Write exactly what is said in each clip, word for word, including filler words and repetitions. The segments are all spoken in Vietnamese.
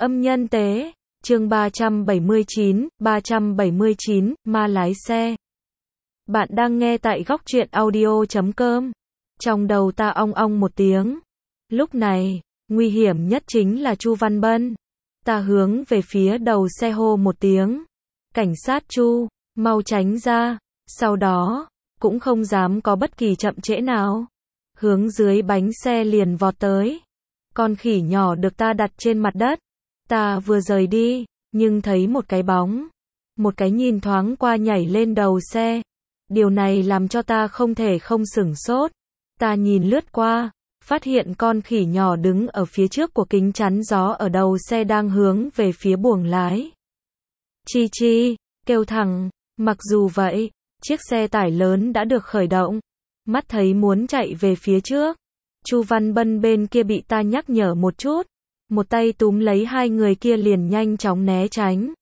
Âm nhân tế, chương ba trăm bảy mươi chín, ba trăm bảy mươi chín, ma lái xe. Bạn đang nghe tại góc truyện audio chấm com. Trong đầu ta ong ong một tiếng. Lúc này, nguy hiểm nhất chính là Chu Văn Bân. Ta hướng về phía đầu xe hô một tiếng. Cảnh sát Chu, mau tránh ra. Sau đó, cũng không dám có bất kỳ chậm trễ nào. Hướng dưới bánh xe liền vọt tới. Con khỉ nhỏ được ta đặt trên mặt đất. Ta vừa rời đi, nhưng thấy một cái bóng. Một cái nhìn thoáng qua nhảy lên đầu xe. Điều này làm cho ta không thể không sửng sốt. Ta nhìn lướt qua, phát hiện con khỉ nhỏ đứng ở phía trước của kính chắn gió ở đầu xe đang hướng về phía buồng lái. Chi chi, kêu thẳng. Mặc dù vậy, chiếc xe tải lớn đã được khởi động. Mắt thấy muốn chạy về phía trước. Chu Văn Bân bên kia bị ta nhắc nhở một chút. Một tay túm lấy hai người kia liền nhanh chóng né tránh.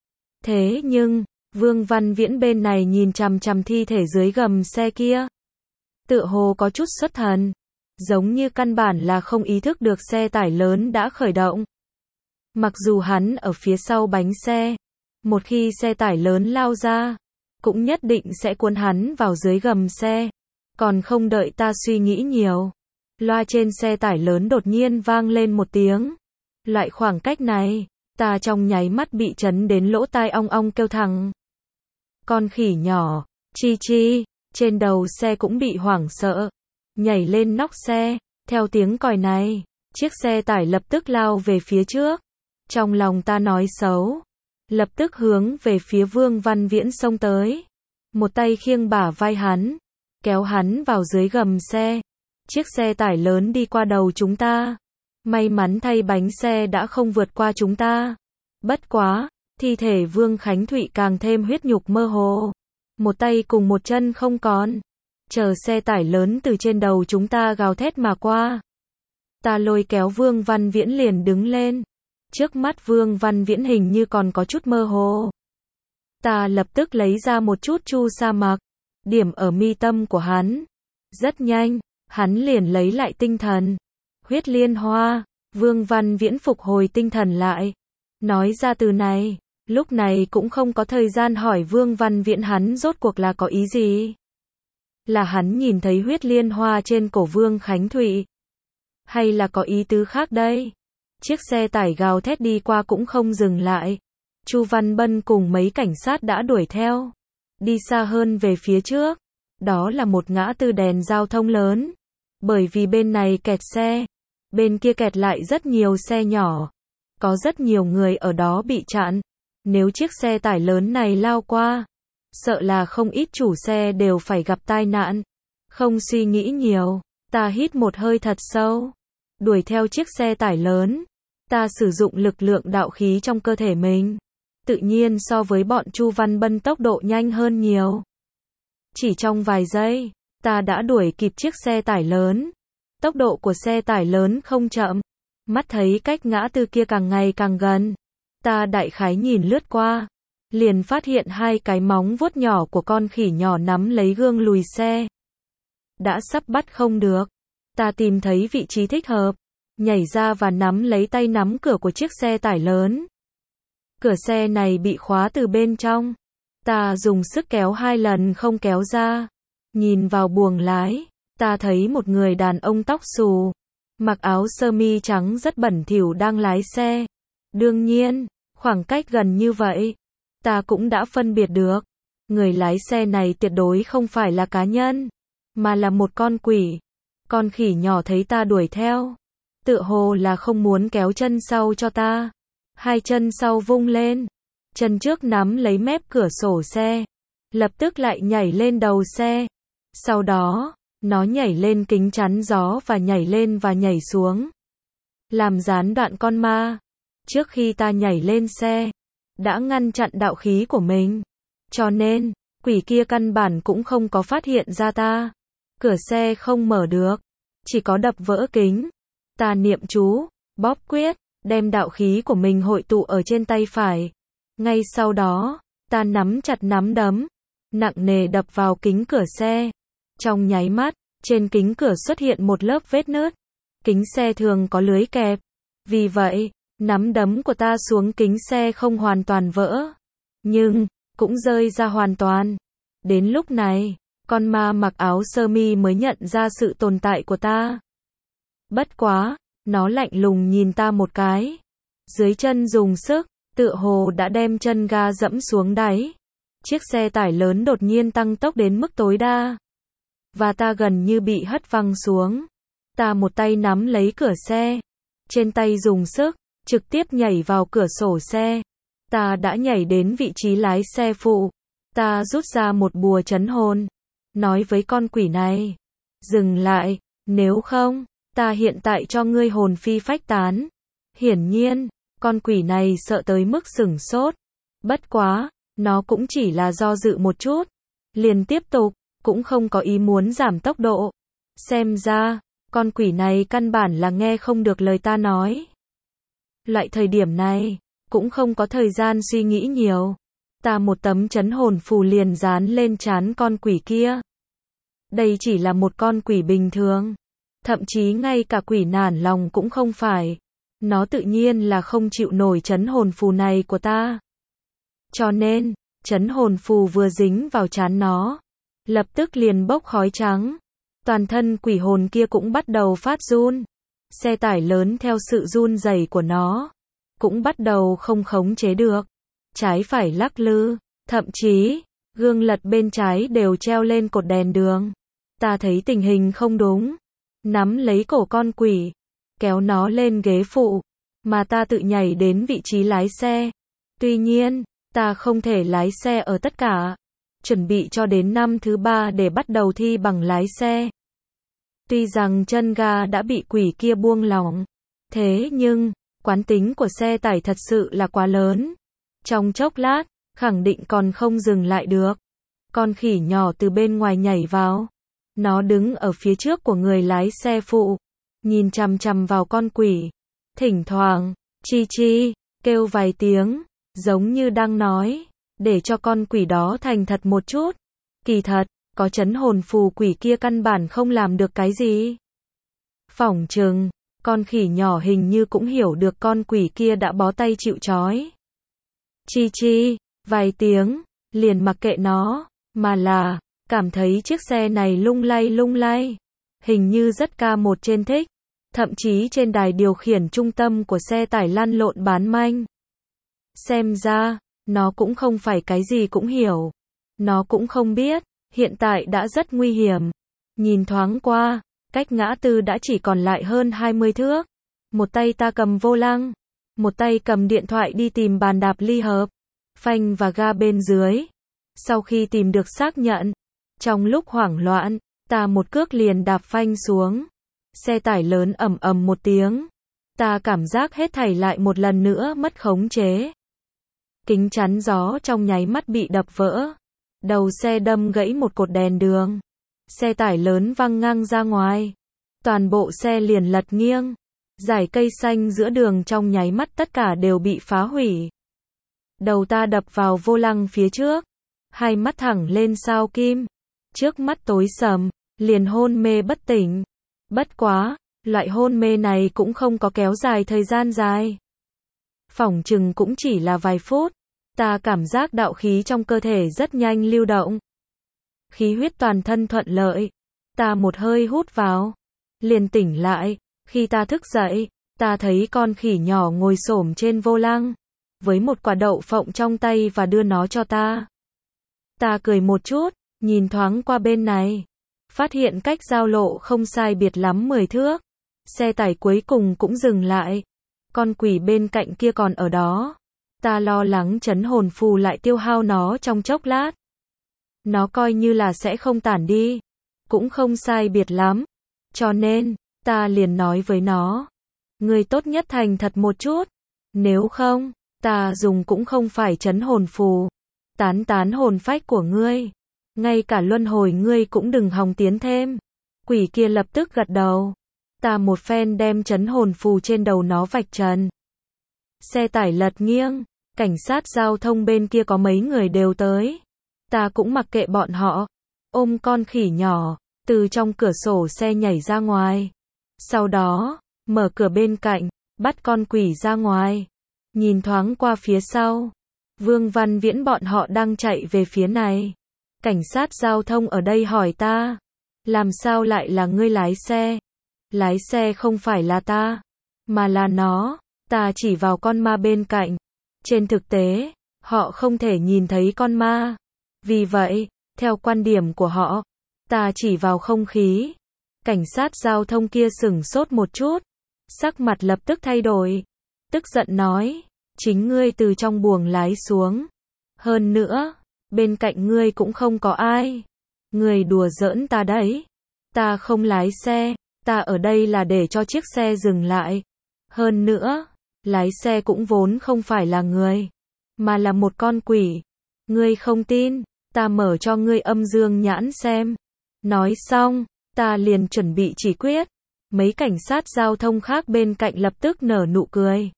Thế nhưng, Vương Văn Viễn bên này nhìn chằm chằm thi thể dưới gầm xe kia. Tựa hồ có chút xuất thần. Giống như căn bản là không ý thức được xe tải lớn đã khởi động. Mặc dù hắn ở phía sau bánh xe. Một khi xe tải lớn lao ra, cũng nhất định sẽ cuốn hắn vào dưới gầm xe. Còn không đợi ta suy nghĩ nhiều. Loa trên xe tải lớn đột nhiên vang lên một tiếng. Loại khoảng cách này, ta trong nháy mắt bị chấn đến lỗ tai ong ong kêu thẳng. Con khỉ nhỏ, Chi Chi, trên đầu xe cũng bị hoảng sợ. Nhảy lên nóc xe, theo tiếng còi này, chiếc xe tải lập tức lao về phía trước. Trong lòng ta nói xấu, lập tức hướng về phía Vương Văn Viễn xông tới. Một tay khiêng bả vai hắn, kéo hắn vào dưới gầm xe. Chiếc xe tải lớn đi qua đầu chúng ta. May mắn thay bánh xe đã không vượt qua chúng ta. Bất quá, thi thể Vương Khánh Thụy càng thêm huyết nhục mơ hồ. Một tay cùng một chân không còn. Chờ xe tải lớn từ trên đầu chúng ta gào thét mà qua. Ta lôi kéo Vương Văn Viễn liền đứng lên. Trước mắt Vương Văn Viễn hình như còn có chút mơ hồ. Ta lập tức lấy ra một chút chu sa mặc. Điểm ở mi tâm của hắn. Rất nhanh, hắn liền lấy lại tinh thần. Huyết liên hoa, Vương Văn Viễn phục hồi tinh thần lại. Nói ra từ này, lúc này cũng không có thời gian hỏi Vương Văn Viễn hắn rốt cuộc là có ý gì. Là hắn nhìn thấy huyết liên hoa trên cổ Vương Khánh Thụy. Hay là có ý tứ khác đây? Chiếc xe tải gào thét đi qua cũng không dừng lại. Chu Văn Bân cùng mấy cảnh sát đã đuổi theo. Đi xa hơn về phía trước. Đó là một ngã tư đèn giao thông lớn. Bởi vì bên này kẹt xe. Bên kia kẹt lại rất nhiều xe nhỏ. Có rất nhiều người ở đó bị chặn. Nếu chiếc xe tải lớn này lao qua, sợ là không ít chủ xe đều phải gặp tai nạn. Không suy nghĩ nhiều, ta hít một hơi thật sâu. Đuổi theo chiếc xe tải lớn. Ta sử dụng lực lượng đạo khí trong cơ thể mình. Tự nhiên so với bọn Chu Văn Bân tốc độ nhanh hơn nhiều. Chỉ trong vài giây, ta đã đuổi kịp chiếc xe tải lớn. Tốc độ của xe tải lớn không chậm. Mắt thấy cách ngã tư kia càng ngày càng gần. Ta đại khái nhìn lướt qua. Liền phát hiện hai cái móng vuốt nhỏ của con khỉ nhỏ nắm lấy gương lùi xe. Đã sắp bắt không được. Ta tìm thấy vị trí thích hợp. Nhảy ra và nắm lấy tay nắm cửa của chiếc xe tải lớn. Cửa xe này bị khóa từ bên trong. Ta dùng sức kéo hai lần không kéo ra. Nhìn vào buồng lái. Ta thấy một người đàn ông tóc xù. Mặc áo sơ mi trắng rất bẩn thỉu đang lái xe. Đương nhiên, khoảng cách gần như vậy. Ta cũng đã phân biệt được. Người lái xe này tuyệt đối không phải là cá nhân. Mà là một con quỷ. Con khỉ nhỏ thấy ta đuổi theo. Tựa hồ là không muốn kéo chân sau cho ta. Hai chân sau vung lên. Chân trước nắm lấy mép cửa sổ xe. Lập tức lại nhảy lên đầu xe. Sau đó, nó nhảy lên kính chắn gió và nhảy lên và nhảy xuống. Làm gián đoạn con ma. Trước khi ta nhảy lên xe, đã ngăn chặn đạo khí của mình. Cho nên, quỷ kia căn bản cũng không có phát hiện ra ta. Cửa xe không mở được. Chỉ có đập vỡ kính. Ta niệm chú, bóp quyết, đem đạo khí của mình hội tụ ở trên tay phải. Ngay sau đó, ta nắm chặt nắm đấm. Nặng nề đập vào kính cửa xe. Trong nháy mắt, trên kính cửa xuất hiện một lớp vết nứt. Kính xe thường có lưới kẹp. Vì vậy, Nắm đấm của ta xuống kính xe không hoàn toàn vỡ, nhưng cũng rơi ra hoàn toàn. Đến lúc này, con ma mặc áo sơ mi mới nhận ra sự tồn tại của ta. Bất quá, nó lạnh lùng nhìn ta một cái. Dưới chân dùng sức, tựa hồ đã đem chân ga dẫm xuống đáy. Chiếc xe tải lớn đột nhiên tăng tốc đến mức tối đa. Và ta gần như bị hất văng xuống. Ta một tay nắm lấy cửa xe. Trên tay dùng sức, trực tiếp nhảy vào cửa sổ xe. Ta đã nhảy đến vị trí lái xe phụ. Ta rút ra một bùa trấn hồn. Nói với con quỷ này. Dừng lại, nếu không, ta hiện tại cho ngươi hồn phi phách tán. Hiển nhiên, con quỷ này sợ tới mức sửng sốt. Bất quá, nó cũng chỉ là do dự một chút. Liền tiếp tục, cũng không có ý muốn giảm tốc độ. Xem ra, con quỷ này căn bản là nghe không được lời ta nói. Loại thời điểm này, cũng không có thời gian suy nghĩ nhiều. Ta một tấm trấn hồn phù liền dán lên trán con quỷ kia. Đây chỉ là một con quỷ bình thường. Thậm chí ngay cả quỷ nản lòng cũng không phải. Nó tự nhiên là không chịu nổi trấn hồn phù này của ta. Cho nên, trấn hồn phù vừa dính vào trán nó, lập tức liền bốc khói trắng. Toàn thân quỷ hồn kia cũng bắt đầu phát run. Xe tải lớn theo sự run rẩy của nó, cũng bắt đầu không khống chế được. Trái phải lắc lư, thậm chí, gương lật bên trái đều treo lên cột đèn đường. Ta thấy tình hình không đúng. Nắm lấy cổ con quỷ, kéo nó lên ghế phụ, mà ta tự nhảy đến vị trí lái xe. Tuy nhiên, ta không thể lái xe ở tất cả. Chuẩn bị cho đến năm thứ ba để bắt đầu thi bằng lái xe. Tuy rằng chân ga đã bị quỷ kia buông lỏng, thế nhưng, quán tính của xe tải thật sự là quá lớn. Trong chốc lát, khẳng định còn không dừng lại được. Con khỉ nhỏ từ bên ngoài nhảy vào. Nó đứng ở phía trước của người lái xe phụ, nhìn chằm chằm vào con quỷ. Thỉnh thoảng, chi chi, kêu vài tiếng, giống như đang nói, để cho con quỷ đó thành thật một chút. Kỳ thật, có trấn hồn phù quỷ kia căn bản không làm được cái gì. Phỏng chừng, con khỉ nhỏ hình như cũng hiểu được con quỷ kia đã bó tay chịu trói. Chi chi, vài tiếng, liền mặc kệ nó, mà là, cảm thấy chiếc xe này lung lay lung lay. Hình như rất ca một trên thích. Thậm chí trên đài điều khiển trung tâm của xe tải lăn lộn bán manh. Xem ra, nó cũng không phải cái gì cũng hiểu. Nó cũng không biết, hiện tại đã rất nguy hiểm. Nhìn thoáng qua, cách ngã tư đã chỉ còn lại hơn hai mươi thước. Một tay ta cầm vô lăng, một tay cầm điện thoại đi tìm bàn đạp ly hợp, phanh và ga bên dưới. Sau khi tìm được xác nhận, trong lúc hoảng loạn, ta một cước liền đạp phanh xuống. Xe tải lớn ầm ầm một tiếng. Ta cảm giác hết thảy lại một lần nữa mất khống chế. Kính chắn gió trong nháy mắt bị đập vỡ. Đầu xe đâm gãy một cột đèn đường. Xe tải lớn văng ngang ra ngoài. Toàn bộ xe liền lật nghiêng. Dải cây xanh giữa đường trong nháy mắt tất cả đều bị phá hủy. Đầu ta đập vào vô lăng phía trước. Hai mắt thẳng lên sao kim. Trước mắt tối sầm, liền hôn mê bất tỉnh. Bất quá, loại hôn mê này cũng không có kéo dài thời gian dài. Phỏng chừng cũng chỉ là vài phút. Ta cảm giác đạo khí trong cơ thể rất nhanh lưu động. Khí huyết toàn thân thuận lợi. Ta một hơi hút vào. Liền tỉnh lại. Khi ta thức dậy, ta thấy con khỉ nhỏ ngồi xổm trên vô lăng. Với một quả đậu phộng trong tay và đưa nó cho ta. Ta cười một chút, nhìn thoáng qua bên này. Phát hiện cách giao lộ không sai biệt lắm mười thước. Xe tải cuối cùng cũng dừng lại. Con quỷ bên cạnh kia còn ở đó. Ta lo lắng trấn hồn phù lại tiêu hao nó trong chốc lát. Nó coi như là sẽ không tản đi. Cũng không sai biệt lắm. Cho nên, ta liền nói với nó. Ngươi tốt nhất thành thật một chút. Nếu không, ta dùng cũng không phải trấn hồn phù. Tán tán hồn phách của ngươi. Ngay cả luân hồi ngươi cũng đừng hòng tiến thêm. Quỷ kia lập tức gật đầu. Ta một phen đem trấn hồn phù trên đầu nó vạch trần. Xe tải lật nghiêng. Cảnh sát giao thông bên kia có mấy người đều tới. Ta cũng mặc kệ bọn họ. Ôm con khỉ nhỏ, từ trong cửa sổ xe nhảy ra ngoài. Sau đó, mở cửa bên cạnh, bắt con quỷ ra ngoài. Nhìn thoáng qua phía sau. Vương Văn Viễn bọn họ đang chạy về phía này. Cảnh sát giao thông ở đây hỏi ta. Làm sao lại là ngươi lái xe? Lái xe không phải là ta, mà là nó. Ta chỉ vào con ma bên cạnh. Trên thực tế, họ không thể nhìn thấy con ma. Vì vậy, theo quan điểm của họ, ta chỉ vào không khí. Cảnh sát giao thông kia sửng sốt một chút. Sắc mặt lập tức thay đổi. Tức giận nói, chính ngươi từ trong buồng lái xuống. Hơn nữa, bên cạnh ngươi cũng không có ai. Ngươi đùa giỡn ta đấy. Ta không lái xe, ta ở đây là để cho chiếc xe dừng lại. Hơn nữa, lái xe cũng vốn không phải là người, mà là một con quỷ. Ngươi không tin, ta mở cho ngươi âm dương nhãn xem. Nói xong, ta liền chuẩn bị chỉ quyết. Mấy cảnh sát giao thông khác bên cạnh lập tức nở nụ cười.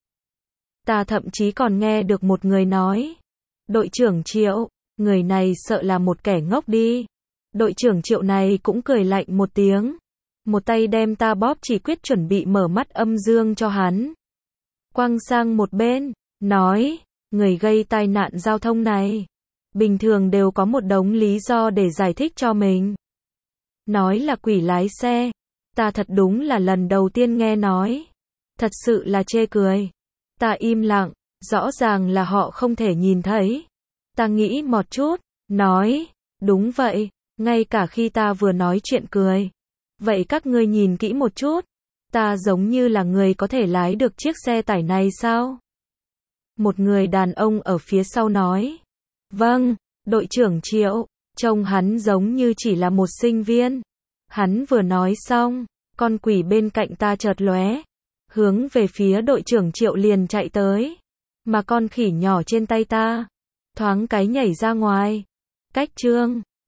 Ta thậm chí còn nghe được một người nói, đội trưởng Triệu, người này sợ là một kẻ ngốc đi. Đội trưởng Triệu này cũng cười lạnh một tiếng. Một tay đem ta bóp chỉ quyết chuẩn bị mở mắt âm dương cho hắn. Quăng sang một bên, nói, người gây tai nạn giao thông này, bình thường đều có một đống lý do để giải thích cho mình. Nói là quỷ lái xe, ta thật đúng là lần đầu tiên nghe nói. Thật sự là chê cười. Ta im lặng, rõ ràng là họ không thể nhìn thấy. Ta nghĩ một chút, nói, đúng vậy, ngay cả khi ta vừa nói chuyện cười. Vậy các ngươi nhìn kỹ một chút, ta giống như là người có thể lái được chiếc xe tải này sao? Một người đàn ông ở phía sau nói, vâng, đội trưởng Triệu, trông hắn giống như chỉ là một sinh viên. Hắn vừa nói xong, con quỷ bên cạnh ta chợt lóe, hướng về phía đội trưởng Triệu liền chạy tới. Mà con khỉ nhỏ trên tay ta, thoáng cái nhảy ra ngoài. Cách chương